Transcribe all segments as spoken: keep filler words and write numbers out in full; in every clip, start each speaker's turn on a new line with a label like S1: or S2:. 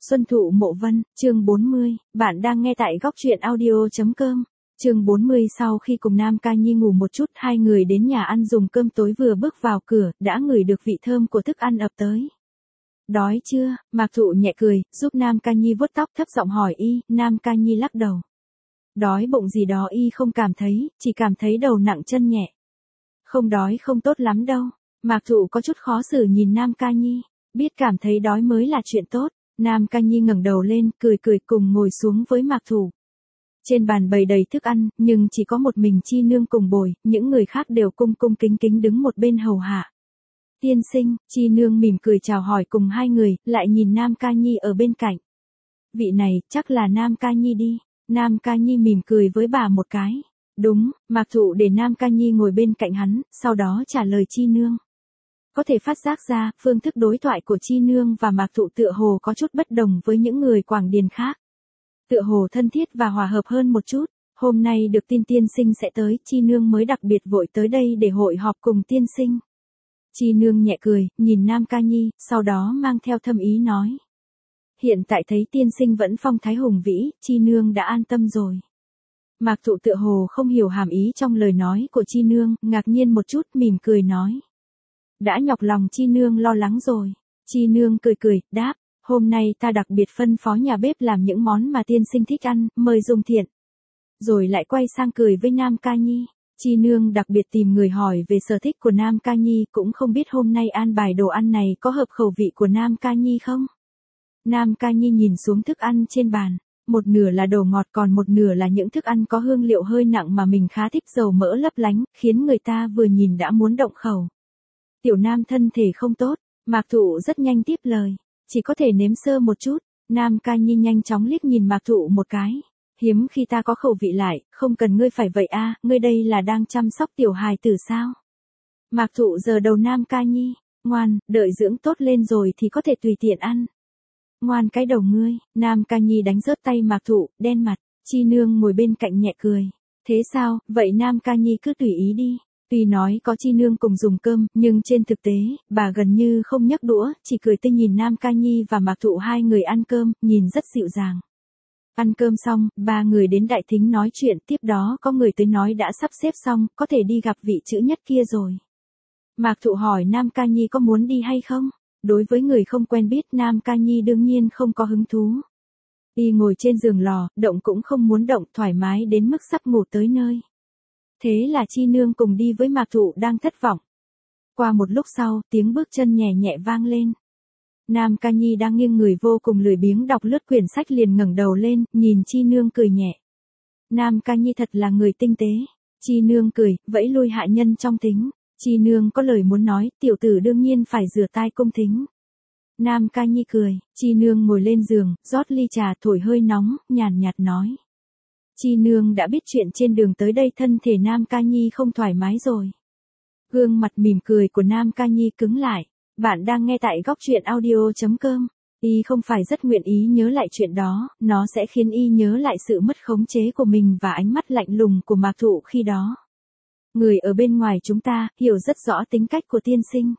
S1: Xuân Thụ Mộ Vân, chương bốn mươi, bạn đang nghe tại góc truyện audio.com. Chương bốn mươi sau khi cùng Nam Ca Nhi ngủ một chút, hai người đến nhà ăn dùng cơm tối vừa bước vào cửa, đã ngửi được vị thơm của thức ăn ập tới. Đói chưa? Mạc Thụ nhẹ cười, giúp Nam Ca Nhi vuốt tóc thấp giọng hỏi y, Nam Ca Nhi lắc đầu. Đói bụng gì đó y không cảm thấy, chỉ cảm thấy đầu nặng chân nhẹ. Không đói không tốt lắm đâu. Mạc Thụ có chút khó xử nhìn Nam Ca Nhi, biết cảm thấy đói mới là chuyện tốt. Nam Ca Nhi ngẩng đầu lên, cười cười cùng ngồi xuống với Mạc Thụ. Trên bàn bày đầy thức ăn, nhưng chỉ có một mình Chi Nương cùng bồi, những người khác đều cung cung kính kính đứng một bên hầu hạ. Tiên sinh, Chi Nương mỉm cười chào hỏi cùng hai người, lại nhìn Nam Ca Nhi ở bên cạnh. Vị này, chắc là Nam Ca Nhi đi. Nam Ca Nhi mỉm cười với bà một cái. Đúng, Mạc Thụ để Nam Ca Nhi ngồi bên cạnh hắn, sau đó trả lời Chi Nương. Có thể phát giác ra, phương thức đối thoại của Chi Nương và Mạc Thụ tựa hồ có chút bất đồng với những người Quảng Điền khác. Tựa hồ thân thiết và hòa hợp hơn một chút. Hôm nay được tin tiên sinh sẽ tới, Chi Nương mới đặc biệt vội tới đây để hội họp cùng tiên sinh. Chi Nương nhẹ cười, nhìn Nam Ca Nhi, sau đó mang theo thâm ý nói. Hiện tại thấy tiên sinh vẫn phong thái hùng vĩ, Chi Nương đã an tâm rồi. Mạc Thụ tựa hồ không hiểu hàm ý trong lời nói của Chi Nương, ngạc nhiên một chút, mỉm cười nói. Đã nhọc lòng Chi Nương lo lắng rồi. Chi Nương cười cười, đáp, hôm nay ta đặc biệt phân phó nhà bếp làm những món mà tiên sinh thích ăn, mời dùng thiện. Rồi lại quay sang cười với Nam Ca Nhi. Chi Nương đặc biệt tìm người hỏi về sở thích của Nam Ca Nhi, cũng không biết hôm nay an bài đồ ăn này có hợp khẩu vị của Nam Ca Nhi không? Nam Ca Nhi nhìn xuống thức ăn trên bàn, một nửa là đồ ngọt còn một nửa là những thức ăn có hương liệu hơi nặng mà mình khá thích, dầu mỡ lấp lánh, khiến người ta vừa nhìn đã muốn động khẩu. Tiểu Nam thân thể không tốt, Mạc Thụ rất nhanh tiếp lời, chỉ có thể nếm sơ một chút. Nam Ca Nhi nhanh chóng liếc nhìn Mạc Thụ một cái, hiếm khi ta có khẩu vị lại, không cần ngươi phải vậy a, ngươi đây là đang chăm sóc tiểu hài tử sao? Mạc Thụ giơ đầu Nam Ca Nhi, ngoan, đợi dưỡng tốt lên rồi thì có thể tùy tiện ăn. Ngoan cái đầu ngươi. Nam Ca Nhi đánh rớt tay Mạc Thụ, đen mặt. Chi Nương ngồi bên cạnh nhẹ cười. Thế sao, vậy Nam Ca Nhi cứ tùy ý đi. Tuy nói có Chi Nương cùng dùng cơm, nhưng trên thực tế, bà gần như không nhấc đũa, chỉ cười tươi nhìn Nam Ca Nhi và Mạc Thụ hai người ăn cơm, nhìn rất dịu dàng. Ăn cơm xong, ba người đến đại thính nói chuyện, tiếp đó có người tới nói đã sắp xếp xong, có thể đi gặp vị chữ nhất kia rồi. Mạc Thụ hỏi Nam Ca Nhi có muốn đi hay không? Đối với người không quen biết, Nam Ca Nhi đương nhiên không có hứng thú. Y ngồi trên giường lò, động cũng không muốn động, thoải mái đến mức sắp ngủ tới nơi. Thế là Chi Nương cùng đi với Mạc Thụ đang thất vọng. Qua một lúc sau, tiếng bước chân nhẹ nhẹ vang lên. Nam Ca Nhi đang nghiêng người vô cùng lười biếng đọc lướt quyển sách liền ngẩng đầu lên, nhìn Chi Nương cười nhẹ. Nam Ca Nhi thật là người tinh tế. Chi Nương cười, vẫy lui hạ nhân trong tính. Chi Nương có lời muốn nói, tiểu tử đương nhiên phải rửa tai cung thính. Nam Ca Nhi cười, Chi Nương ngồi lên giường, rót ly trà thổi hơi nóng, nhàn nhạt nói. Chi Nương đã biết chuyện trên đường tới đây thân thể Nam Ca Nhi không thoải mái rồi. Gương mặt mỉm cười của Nam Ca Nhi cứng lại. Bạn đang nghe tại góc truyện audio.com. Y không phải rất nguyện ý nhớ lại chuyện đó, nó sẽ khiến Y nhớ lại sự mất khống chế của mình và ánh mắt lạnh lùng của Mạc Thụ khi đó. Người ở bên ngoài chúng ta, hiểu rất rõ tính cách của tiên sinh.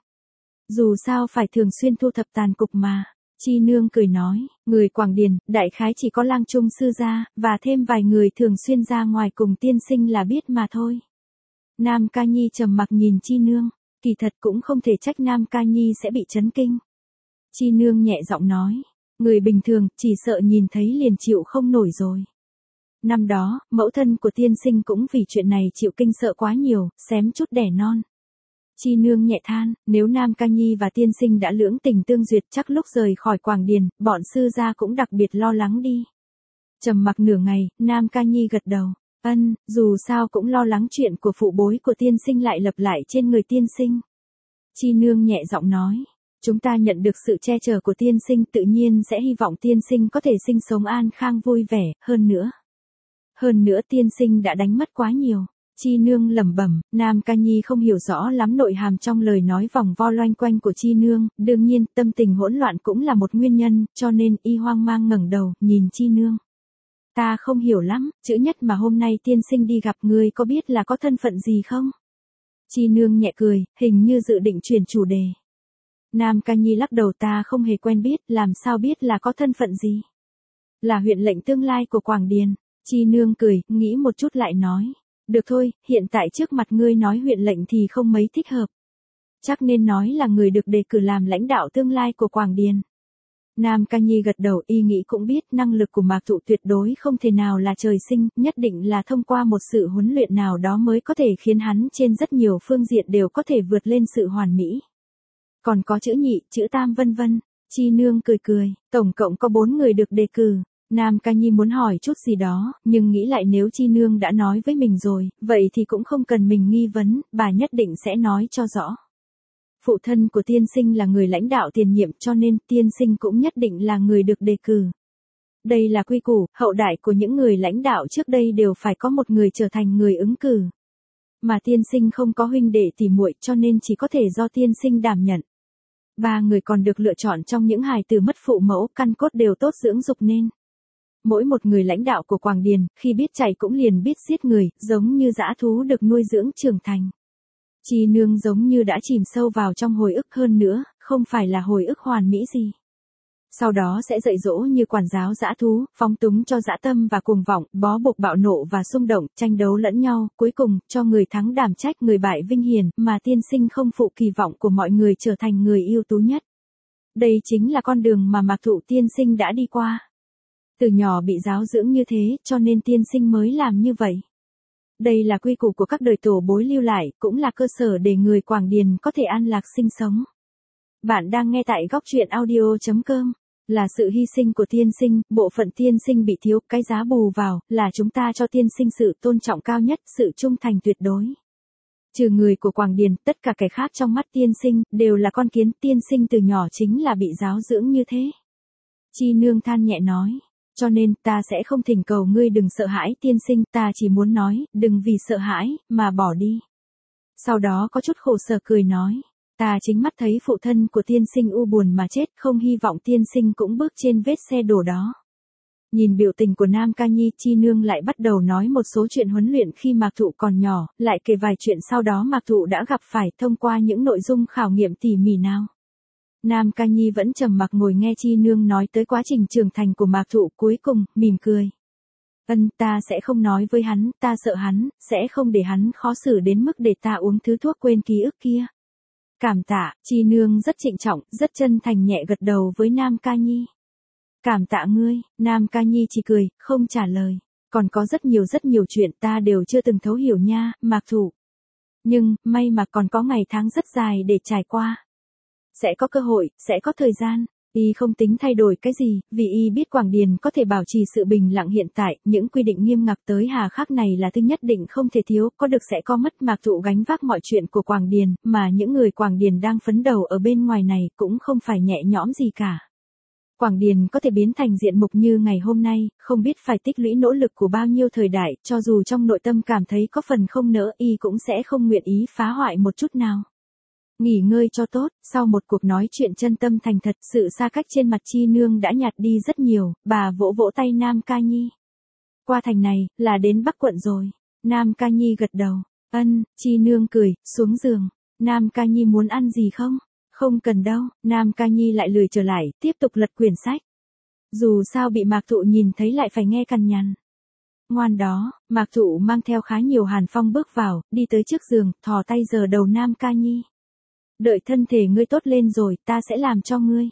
S1: Dù sao phải thường xuyên thu thập tàn cục mà. Chi Nương cười nói, người Quảng Điền, đại khái chỉ có Lang Trung sư gia, và thêm vài người thường xuyên ra ngoài cùng tiên sinh là biết mà thôi. Nam Ca Nhi trầm mặc nhìn Chi Nương, kỳ thật cũng không thể trách Nam Ca Nhi sẽ bị chấn kinh. Chi Nương nhẹ giọng nói, người bình thường, chỉ sợ nhìn thấy liền chịu không nổi rồi. Năm đó, mẫu thân của tiên sinh cũng vì chuyện này chịu kinh sợ quá nhiều, xém chút đẻ non. Chi Nương nhẹ than, nếu Nam Ca Nhi và tiên sinh đã lưỡng tình tương duyệt chắc lúc rời khỏi Quảng Điền, bọn sư gia cũng đặc biệt lo lắng đi. Trầm mặc nửa ngày, Nam Ca Nhi gật đầu, ân, dù sao cũng lo lắng chuyện của phụ bối của tiên sinh lại lặp lại trên người tiên sinh. Chi Nương nhẹ giọng nói, chúng ta nhận được sự che chở của tiên sinh tự nhiên sẽ hy vọng tiên sinh có thể sinh sống an khang vui vẻ, hơn nữa. Hơn nữa tiên sinh đã đánh mất quá nhiều. Chi Nương lẩm bẩm, Nam Ca Nhi không hiểu rõ lắm nội hàm trong lời nói vòng vo loanh quanh của Chi Nương, đương nhiên tâm tình hỗn loạn cũng là một nguyên nhân, cho nên Y hoang mang ngẩng đầu, nhìn Chi Nương. Ta không hiểu lắm, chữ nhất mà hôm nay tiên sinh đi gặp ngươi có biết là có thân phận gì không? Chi Nương nhẹ cười, hình như dự định chuyển chủ đề. Nam Ca Nhi lắc đầu, ta không hề quen biết, làm sao biết là có thân phận gì. Là huyện lệnh tương lai của Quảng Điền. Chi Nương cười, nghĩ một chút lại nói. Được thôi, hiện tại trước mặt ngươi nói huyện lệnh thì không mấy thích hợp. Chắc nên nói là người được đề cử làm lãnh đạo tương lai của Quảng Điền. Nam Ca Nhi gật đầu, y nghĩ cũng biết năng lực của Mạc Thụ tuyệt đối không thể nào là trời sinh, nhất định là thông qua một sự huấn luyện nào đó mới có thể khiến hắn trên rất nhiều phương diện đều có thể vượt lên sự hoàn mỹ. Còn có chữ nhị, chữ tam vân vân. Chi Nương cười cười, tổng cộng có bốn người được đề cử. Nam Ca Nhi muốn hỏi chút gì đó, nhưng nghĩ lại nếu Chi Nương đã nói với mình rồi, vậy thì cũng không cần mình nghi vấn, bà nhất định sẽ nói cho rõ. Phụ thân của tiên sinh là người lãnh đạo tiền nhiệm cho nên tiên sinh cũng nhất định là người được đề cử. Đây là quy củ, hậu đại của những người lãnh đạo trước đây đều phải có một người trở thành người ứng cử. Mà tiên sinh không có huynh đệ tỉ muội cho nên chỉ có thể do tiên sinh đảm nhận. Ba người còn được lựa chọn trong những hài tử mất phụ mẫu, căn cốt đều tốt dưỡng dục nên. Mỗi một người lãnh đạo của Quảng Điền, khi biết chạy cũng liền biết giết người, giống như dã thú được nuôi dưỡng trưởng thành. Chi Nương giống như đã chìm sâu vào trong hồi ức hơn nữa, không phải là hồi ức hoàn mỹ gì. Sau đó sẽ dạy dỗ như quản giáo dã thú, phóng túng cho dã tâm và cuồng vọng, bó buộc bạo nộ và xung động, tranh đấu lẫn nhau, cuối cùng, cho người thắng đảm trách người bại vinh hiển, mà tiên sinh không phụ kỳ vọng của mọi người trở thành người ưu tú nhất. Đây chính là con đường mà Mạc Thụ tiên sinh đã đi qua. Từ nhỏ bị giáo dưỡng như thế, cho nên tiên sinh mới làm như vậy. Đây là quy củ của các đời tổ bối lưu lại, cũng là cơ sở để người Quảng Điền có thể an lạc sinh sống. Bạn đang nghe tại góc truyện audio chấm com. Là sự hy sinh của tiên sinh, bộ phận tiên sinh bị thiếu, cái giá bù vào, là chúng ta cho tiên sinh sự tôn trọng cao nhất, sự trung thành tuyệt đối. Trừ người của Quảng Điền, tất cả kẻ khác trong mắt tiên sinh, đều là con kiến, tiên sinh từ nhỏ chính là bị giáo dưỡng như thế. Chi Nương than nhẹ nói. Cho nên, ta sẽ không thỉnh cầu ngươi đừng sợ hãi tiên sinh, ta chỉ muốn nói, đừng vì sợ hãi, mà bỏ đi. Sau đó có chút khổ sở cười nói, ta chính mắt thấy phụ thân của tiên sinh u buồn mà chết, không hy vọng tiên sinh cũng bước trên vết xe đổ đó. Nhìn biểu tình của Nam Ca Nhi, Chi Nương lại bắt đầu nói một số chuyện huấn luyện khi Mạc Thụ còn nhỏ, lại kể vài chuyện sau đó Mạc Thụ đã gặp phải thông qua những nội dung khảo nghiệm tỉ mỉ nào. Nam Ca Nhi vẫn trầm mặc ngồi nghe Chi Nương nói tới quá trình trưởng thành của Mạc Thụ, cuối cùng, mỉm cười. Ân, ta sẽ không nói với hắn, ta sợ hắn, sẽ không để hắn khó xử đến mức để ta uống thứ thuốc quên ký ức kia. Cảm tạ, Chi Nương rất trịnh trọng, rất chân thành nhẹ gật đầu với Nam Ca Nhi. Cảm tạ ngươi, Nam Ca Nhi chỉ cười, không trả lời. Còn có rất nhiều rất nhiều chuyện ta đều chưa từng thấu hiểu nha, Mạc Thụ. Nhưng, may mà còn có ngày tháng rất dài để trải qua. Sẽ có cơ hội, sẽ có thời gian. Y không tính thay đổi cái gì, vì Y biết Quảng Điền có thể bảo trì sự bình lặng hiện tại, những quy định nghiêm ngặt tới hà khắc này là thứ nhất định không thể thiếu, có được sẽ có mất. Mạc Thụ gánh vác mọi chuyện của Quảng Điền, mà những người Quảng Điền đang phấn đầu ở bên ngoài này cũng không phải nhẹ nhõm gì cả. Quảng Điền có thể biến thành diện mục như ngày hôm nay, không biết phải tích lũy nỗ lực của bao nhiêu thời đại, cho dù trong nội tâm cảm thấy có phần không nỡ, Y cũng sẽ không nguyện ý phá hoại một chút nào. Nghỉ ngơi cho tốt, sau một cuộc nói chuyện chân tâm thành thật, sự xa cách trên mặt Chi Nương đã nhạt đi rất nhiều, bà vỗ vỗ tay Nam Ca Nhi. Qua thành này, là đến Bắc quận rồi. Nam Ca Nhi gật đầu. Ân, Chi Nương cười, xuống giường. Nam Ca Nhi muốn ăn gì không? Không cần đâu, Nam Ca Nhi lại lười trở lại, tiếp tục lật quyển sách. Dù sao bị Mạc Thụ nhìn thấy lại phải nghe cằn nhằn. Ngoan đó, Mạc Thụ mang theo khá nhiều hàn phong bước vào, đi tới trước giường, thò tay giở đầu Nam Ca Nhi. Đợi thân thể ngươi tốt lên rồi, ta sẽ làm cho ngươi.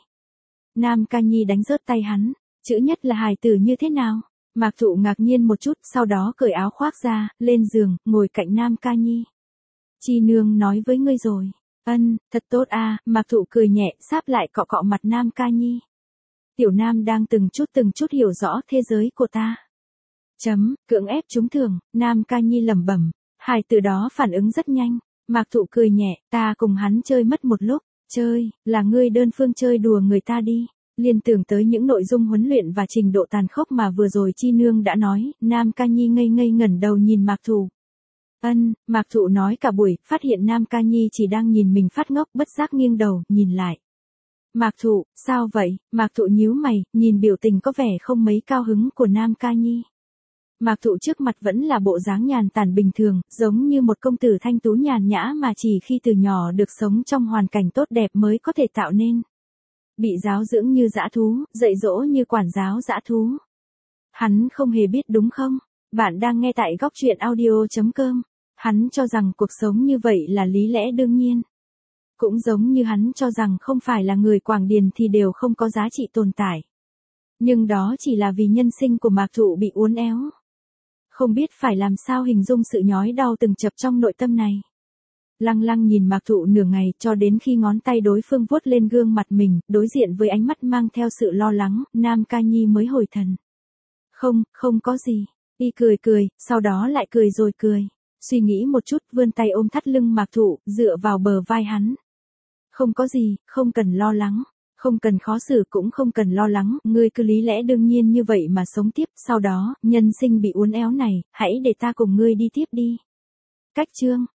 S1: Nam Ca Nhi đánh rớt tay hắn. Chữ nhất là hài tử như thế nào? Mạc Thụ ngạc nhiên một chút, sau đó cởi áo khoác ra, lên giường, ngồi cạnh Nam Ca Nhi. Chi Nương nói với ngươi rồi. Ân, thật tốt a. Mạc Thụ cười nhẹ, sáp lại cọ cọ mặt Nam Ca Nhi. Tiểu Nam đang từng chút từng chút hiểu rõ thế giới của ta. Chấm, cưỡng ép trúng thưởng, Nam Ca Nhi lẩm bẩm. Hài tử đó phản ứng rất nhanh. Mạc Thụ cười nhẹ, ta cùng hắn chơi mất một lúc. Chơi, là ngươi đơn phương chơi đùa người ta đi. Liên tưởng tới những nội dung huấn luyện và trình độ tàn khốc mà vừa rồi Chi Nương đã nói, Nam Ca Nhi ngây ngây ngẩn đầu nhìn Mạc Thụ. Ân, Mạc Thụ nói cả buổi, phát hiện Nam Ca Nhi chỉ đang nhìn mình phát ngốc, bất giác nghiêng đầu, nhìn lại. Mạc Thụ, sao vậy? Mạc Thụ nhíu mày, nhìn biểu tình có vẻ không mấy cao hứng của Nam Ca Nhi. Mạc Thụ trước mặt vẫn là bộ dáng nhàn tản bình thường, giống như một công tử thanh tú nhàn nhã mà chỉ khi từ nhỏ được sống trong hoàn cảnh tốt đẹp mới có thể tạo nên. Bị giáo dưỡng như dã thú, dạy dỗ như quản giáo dã thú. Hắn không hề biết đúng không? Bạn đang nghe tại góc truyện audio chấm com. Hắn cho rằng cuộc sống như vậy là lý lẽ đương nhiên. Cũng giống như hắn cho rằng không phải là người Quảng Điền thì đều không có giá trị tồn tại. Nhưng đó chỉ là vì nhân sinh của Mạc Thụ bị uốn éo. Không biết phải làm sao hình dung sự nhói đau từng chập trong nội tâm này. Lăng lăng nhìn Mạc Thụ nửa ngày cho đến khi ngón tay đối phương vuốt lên gương mặt mình, đối diện với ánh mắt mang theo sự lo lắng, Nam Ca Nhi mới hồi thần. Không, không có gì. Y cười cười, sau đó lại cười rồi cười. Suy nghĩ một chút vươn tay ôm thắt lưng Mạc Thụ, dựa vào bờ vai hắn. Không có gì, không cần lo lắng. Không cần khó xử cũng không cần lo lắng, ngươi cứ lý lẽ đương nhiên như vậy mà sống tiếp, sau đó, nhân sinh bị uốn éo này, hãy để ta cùng ngươi đi tiếp đi. Cách chương